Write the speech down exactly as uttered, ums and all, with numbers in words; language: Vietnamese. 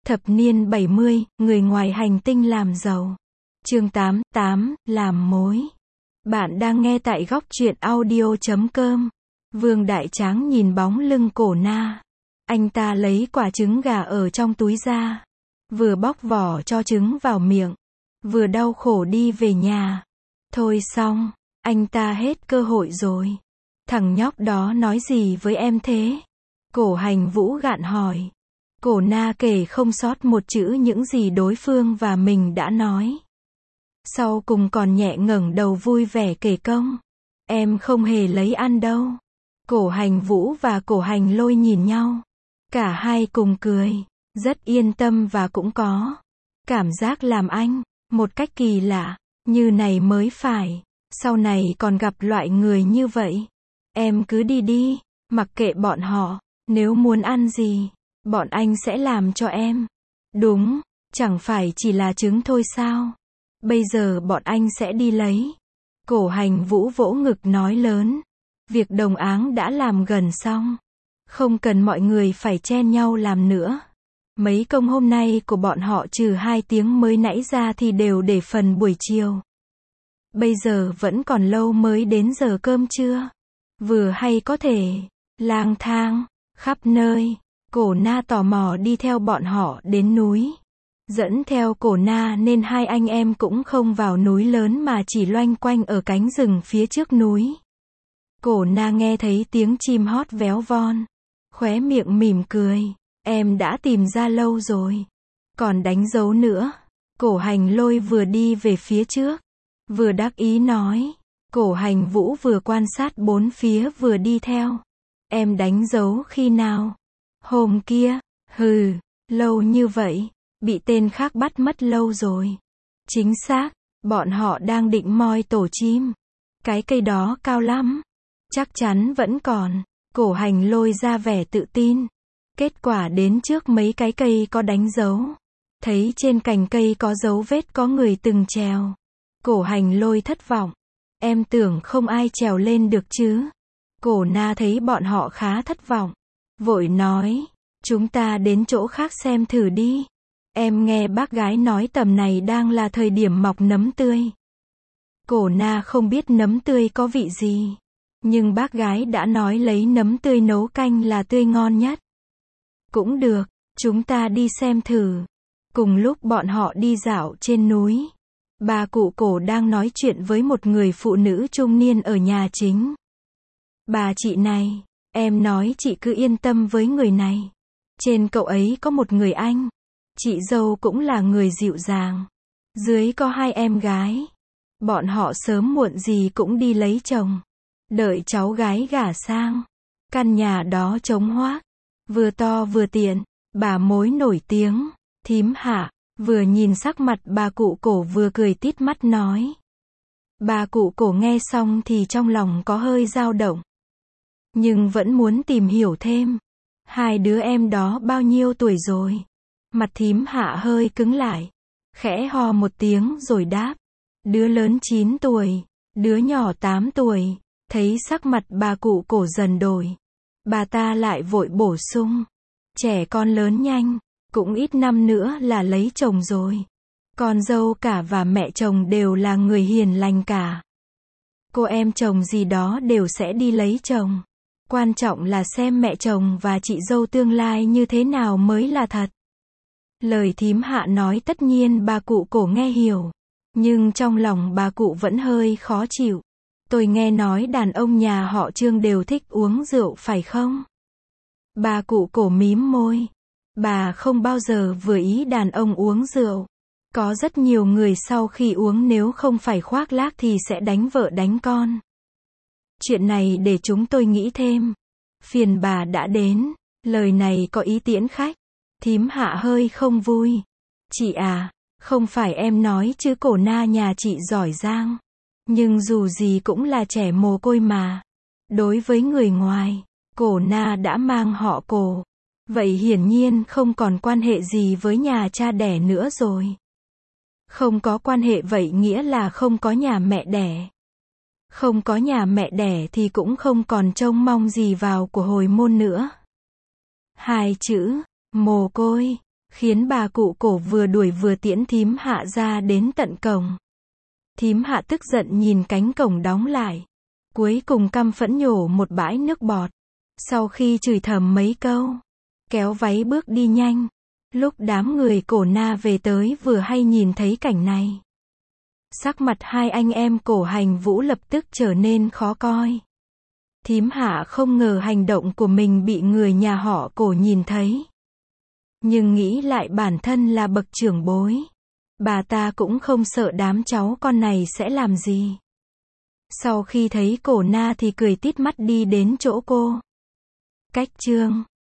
Thập niên bảy mươi, người ngoài hành tinh làm giàu. Chương tám, tám, làm mối. Bạn đang nghe tại góc truyện audio chấm com. Vương Đại Tráng nhìn bóng lưng Cổ Na. Anh ta lấy quả trứng gà ở trong túi ra. Vừa bóc vỏ cho trứng vào miệng. Vừa đau khổ đi về nhà. Thôi xong, anh ta hết cơ hội rồi. Thằng nhóc đó nói gì với em thế? Cổ Hành Vũ gạn hỏi. Cổ Na kể không sót một chữ những gì đối phương và mình đã nói. Sau cùng còn nhẹ ngẩng đầu vui vẻ kể công. Em không hề lấy ăn đâu. Cổ Hành Vũ và Cổ Hành Lôi nhìn nhau. Cả hai cùng cười. Rất yên tâm và cũng có cảm giác làm anh. Một cách kỳ lạ. Như này mới phải. Sau này còn gặp loại người như vậy. Em cứ đi đi. Mặc kệ bọn họ. Nếu muốn ăn gì, bọn anh sẽ làm cho em. Đúng, chẳng phải chỉ là trứng thôi sao? Bây giờ bọn anh sẽ đi lấy. Cổ Hành Vũ vỗ ngực nói lớn. Việc đồng áng đã làm gần xong. Không cần mọi người phải chen nhau làm nữa. Mấy công hôm nay của bọn họ trừ hai tiếng mới nãy ra thì đều để phần buổi chiều. Bây giờ vẫn còn lâu mới đến giờ cơm trưa. Vừa hay có thể lang thang khắp nơi. Cổ Na tò mò đi theo bọn họ đến núi. Dẫn theo Cổ Na nên hai anh em cũng không vào núi lớn mà chỉ loanh quanh ở cánh rừng phía trước núi. Cổ Na nghe thấy tiếng chim hót véo von. Khóe miệng mỉm cười. Em đã tìm ra lâu rồi. Còn đánh dấu nữa. Cổ Hành Lôi vừa đi về phía trước. Vừa đắc ý nói. Cổ Hành Vũ vừa quan sát bốn phía vừa đi theo. Em đánh dấu khi nào? Hôm kia. Hừ, lâu như vậy. Bị tên khác bắt mất lâu rồi. Chính xác, bọn họ đang định moi tổ chim. Cái cây đó cao lắm. Chắc chắn vẫn còn. Cổ Hành Lôi ra vẻ tự tin. Kết quả đến trước mấy cái cây có đánh dấu. Thấy trên cành cây có dấu vết có người từng trèo. Cổ Hành Lôi thất vọng. Em tưởng không ai trèo lên được chứ? Cổ Na thấy bọn họ khá thất vọng. Vội nói. Chúng ta đến chỗ khác xem thử đi. Em nghe bác gái nói tầm này đang là thời điểm mọc nấm tươi. Cổ Na không biết nấm tươi có vị gì. Nhưng bác gái đã nói lấy nấm tươi nấu canh là tươi ngon nhất. Cũng được, chúng ta đi xem thử. Cùng lúc bọn họ đi dạo trên núi. Bà cụ Cổ đang nói chuyện với một người phụ nữ trung niên ở nhà chính. Bà chị này, em nói chị cứ yên tâm với người này. Trên cậu ấy có một người anh. Chị dâu cũng là người dịu dàng. Dưới có hai em gái. Bọn họ sớm muộn gì cũng đi lấy chồng. Đợi cháu gái gả sang. Căn nhà đó trống hoác. Vừa to vừa tiện. Bà mối nổi tiếng. Thím Hạ. Vừa nhìn sắc mặt bà cụ Cổ vừa cười tít mắt nói. Bà cụ Cổ nghe xong thì trong lòng có hơi dao động. Nhưng vẫn muốn tìm hiểu thêm. Hai đứa em đó bao nhiêu tuổi rồi? Mặt thím Hạ hơi cứng lại. Khẽ ho một tiếng rồi đáp. Đứa lớn chín tuổi. Đứa nhỏ tám tuổi. Thấy sắc mặt bà cụ Cổ dần đổi. Bà ta lại vội bổ sung. Trẻ con lớn nhanh. Cũng ít năm nữa là lấy chồng rồi. Con dâu cả và mẹ chồng đều là người hiền lành cả. Cô em chồng gì đó đều sẽ đi lấy chồng. Quan trọng là xem mẹ chồng và chị dâu tương lai như thế nào mới là thật. Lời thím Hạ nói tất nhiên bà cụ Cổ nghe hiểu. Nhưng trong lòng bà cụ vẫn hơi khó chịu. Tôi nghe nói đàn ông nhà họ Trương đều thích uống rượu phải không? Bà cụ Cổ mím môi. Bà không bao giờ vừa ý đàn ông uống rượu. Có rất nhiều người sau khi uống nếu không phải khoác lác thì sẽ đánh vợ đánh con. Chuyện này để chúng tôi nghĩ thêm. Phiền bà đã đến. Lời này có ý tiễn khách. Thím Hạ hơi không vui. Chị à, không phải em nói chứ Cổ Na nhà chị giỏi giang. Nhưng dù gì cũng là trẻ mồ côi mà. Đối với người ngoài, Cổ Na đã mang họ Cổ. Vậy hiển nhiên không còn quan hệ gì với nhà cha đẻ nữa rồi. Không có quan hệ vậy nghĩa là không có nhà mẹ đẻ. Không có nhà mẹ đẻ thì cũng không còn trông mong gì vào của hồi môn nữa. Hai chữ, mồ côi, khiến bà cụ cổ vừa đuổi vừa tiễn thím Hạ ra đến tận cổng. Thím Hạ tức giận nhìn cánh cổng đóng lại. Cuối cùng căm phẫn nhổ một bãi nước bọt. Sau khi chửi thầm mấy câu, kéo váy bước đi nhanh. Lúc đám người cổ na về tới vừa hay nhìn thấy cảnh này. Sắc mặt hai anh em cổ hành vũ lập tức trở nên khó coi. Thím Hạ không ngờ hành động của mình bị người nhà họ cổ nhìn thấy. Nhưng nghĩ lại bản thân là bậc trưởng bối. Bà ta cũng không sợ đám cháu con này sẽ làm gì. Sau khi thấy cổ na thì cười tít mắt đi đến chỗ cô. Cách chương